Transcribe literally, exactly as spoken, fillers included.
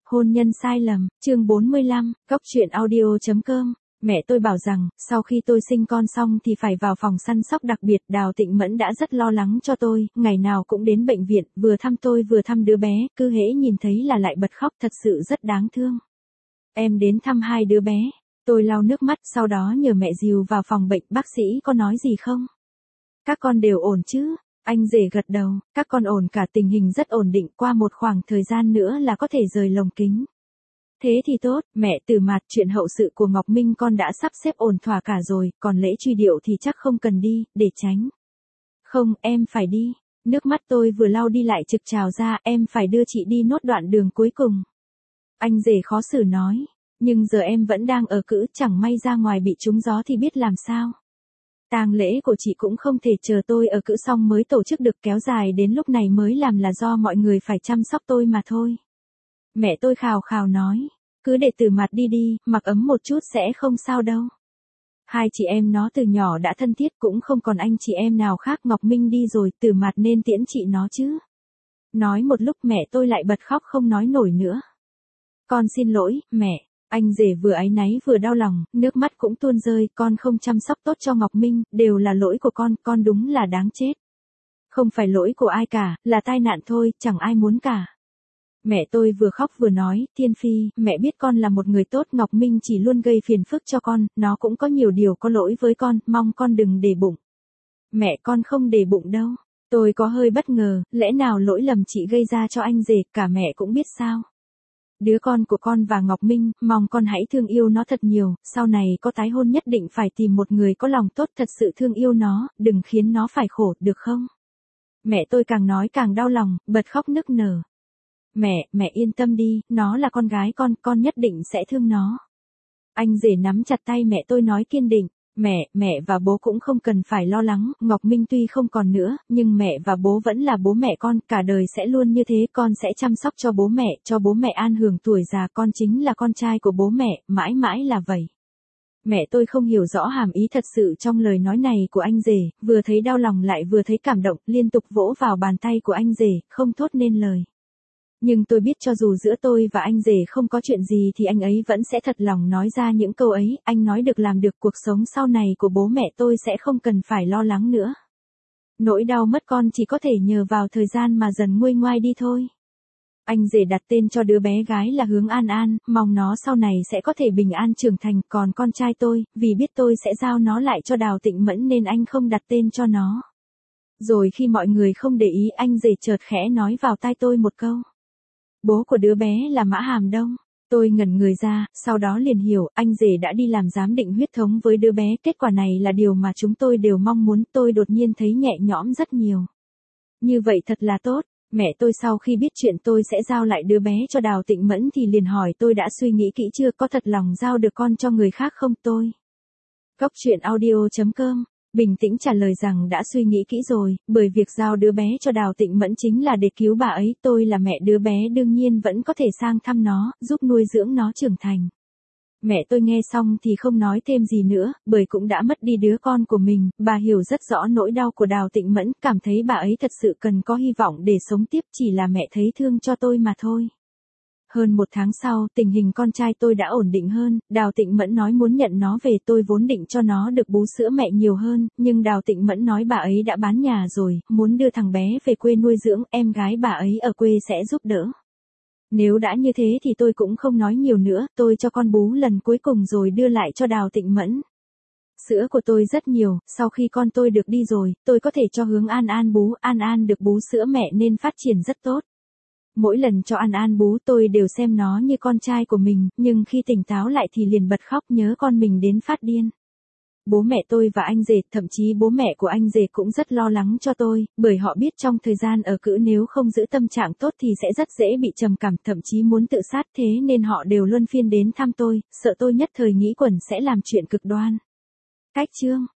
Hôn nhân sai lầm, chương bốn mươi lăm, cốc truyện audio chấm com. Mẹ tôi bảo rằng, sau khi tôi sinh con xong thì phải vào phòng săn sóc đặc biệt. Đào Tịnh Mẫn đã rất lo lắng cho tôi, ngày nào cũng đến bệnh viện, vừa thăm tôi vừa thăm đứa bé, cứ hễ nhìn thấy là lại bật khóc, thật sự rất đáng thương. Em đến thăm hai đứa bé, tôi lau nước mắt, sau đó nhờ mẹ dìu vào phòng bệnh. Bác sĩ có nói gì không? Các con đều ổn chứ? Anh rể gật đầu, các con ổn cả, tình hình rất ổn định, qua một khoảng thời gian nữa là có thể rời lồng kính. Thế thì tốt, mẹ Từ Mạt, chuyện hậu sự của Ngọc Minh con đã sắp xếp ổn thỏa cả rồi, còn lễ truy điệu thì chắc không cần đi, để tránh. Không, em phải đi. Nước mắt tôi vừa lau đi lại trực trào ra, em phải đưa chị đi nốt đoạn đường cuối cùng. Anh rể khó xử nói, nhưng giờ em vẫn đang ở cữ, chẳng may ra ngoài bị trúng gió thì biết làm sao. Tang lễ của chị cũng không thể chờ tôi ở cữ xong mới tổ chức được, kéo dài đến lúc này mới làm là do mọi người phải chăm sóc tôi mà thôi. Mẹ tôi khào khào nói, cứ để Từ Mạt đi đi, mặc ấm một chút sẽ không sao đâu. Hai chị em nó từ nhỏ đã thân thiết, cũng không còn anh chị em nào khác. Ngọc Minh đi rồi, Từ Mạt nên tiễn chị nó chứ. Nói một lúc mẹ tôi lại bật khóc không nói nổi nữa. Con xin lỗi, mẹ. Anh rể vừa áy náy vừa đau lòng, nước mắt cũng tuôn rơi. Con không chăm sóc tốt cho Ngọc Minh, đều là lỗi của con, con đúng là đáng chết. Không phải lỗi của ai cả, là tai nạn thôi, chẳng ai muốn cả. Mẹ tôi vừa khóc vừa nói, Thiên Phi, mẹ biết con là một người tốt, Ngọc Minh chỉ luôn gây phiền phức cho con, nó cũng có nhiều điều có lỗi với con, mong con đừng để bụng. Mẹ con không để bụng đâu. Tôi có hơi bất ngờ, lẽ nào lỗi lầm chị gây ra cho anh rể, cả mẹ cũng biết sao. Đứa con của con và Ngọc Minh, mong con hãy thương yêu nó thật nhiều, sau này có tái hôn nhất định phải tìm một người có lòng tốt, thật sự thương yêu nó, đừng khiến nó phải khổ, được không? Mẹ tôi càng nói càng đau lòng, bật khóc nức nở. Mẹ, mẹ yên tâm đi, nó là con gái con, con nhất định sẽ thương nó. Anh rể nắm chặt tay mẹ tôi nói kiên định, mẹ, mẹ và bố cũng không cần phải lo lắng, Ngọc Minh tuy không còn nữa, nhưng mẹ và bố vẫn là bố mẹ con, cả đời sẽ luôn như thế, con sẽ chăm sóc cho bố mẹ, cho bố mẹ an hưởng tuổi già, con chính là con trai của bố mẹ, mãi mãi là vậy. Mẹ tôi không hiểu rõ hàm ý thật sự trong lời nói này của anh rể, vừa thấy đau lòng lại vừa thấy cảm động, liên tục vỗ vào bàn tay của anh rể, không thốt nên lời. Nhưng tôi biết cho dù giữa tôi và anh rể không có chuyện gì thì anh ấy vẫn sẽ thật lòng nói ra những câu ấy, anh nói được làm được, cuộc sống sau này của bố mẹ tôi sẽ không cần phải lo lắng nữa. Nỗi đau mất con chỉ có thể nhờ vào thời gian mà dần nguôi ngoai đi thôi. Anh rể đặt tên cho đứa bé gái là Hướng An An, mong nó sau này sẽ có thể bình an trưởng thành, còn con trai tôi, vì biết tôi sẽ giao nó lại cho Đào Tịnh Mẫn nên anh không đặt tên cho nó. Rồi khi mọi người không để ý, anh rể chợt khẽ nói vào tai tôi một câu. Bố của đứa bé là Mã Hàm Đông. Tôi ngẩn người ra, sau đó liền hiểu, anh rể đã đi làm giám định huyết thống với đứa bé, kết quả này là điều mà chúng tôi đều mong muốn, tôi đột nhiên thấy nhẹ nhõm rất nhiều. Như vậy thật là tốt. Mẹ tôi sau khi biết chuyện tôi sẽ giao lại đứa bé cho Đào Tịnh Mẫn thì liền hỏi tôi đã suy nghĩ kỹ chưa, có thật lòng giao được con cho người khác không tôi. Cốc truyện audio chấm com bình tĩnh trả lời rằng đã suy nghĩ kỹ rồi, bởi việc giao đứa bé cho Đào Tịnh Mẫn chính là để cứu bà ấy, tôi là mẹ đứa bé đương nhiên vẫn có thể sang thăm nó, giúp nuôi dưỡng nó trưởng thành. Mẹ tôi nghe xong thì không nói thêm gì nữa, bởi cũng đã mất đi đứa con của mình, bà hiểu rất rõ nỗi đau của Đào Tịnh Mẫn, cảm thấy bà ấy thật sự cần có hy vọng để sống tiếp, chỉ là mẹ thấy thương cho tôi mà thôi. Hơn một tháng sau, tình hình con trai tôi đã ổn định hơn, Đào Tịnh Mẫn nói muốn nhận nó về, tôi vốn định cho nó được bú sữa mẹ nhiều hơn, nhưng Đào Tịnh Mẫn nói bà ấy đã bán nhà rồi, muốn đưa thằng bé về quê nuôi dưỡng, em gái bà ấy ở quê sẽ giúp đỡ. Nếu đã như thế thì tôi cũng không nói nhiều nữa, tôi cho con bú lần cuối cùng rồi đưa lại cho Đào Tịnh Mẫn. Sữa của tôi rất nhiều, sau khi con tôi được đi rồi, tôi có thể cho Hướng An An bú, An An được bú sữa mẹ nên phát triển rất tốt. Mỗi lần cho An An bú tôi đều xem nó như con trai của mình, nhưng khi tỉnh táo lại thì liền bật khóc nhớ con mình đến phát điên. Bố mẹ tôi và anh rể, thậm chí bố mẹ của anh rể cũng rất lo lắng cho tôi, bởi họ biết trong thời gian ở cữ nếu không giữ tâm trạng tốt thì sẽ rất dễ bị trầm cảm, thậm chí muốn tự sát, thế nên họ đều luân phiên đến thăm tôi, sợ tôi nhất thời nghĩ quẩn sẽ làm chuyện cực đoan. Cách chương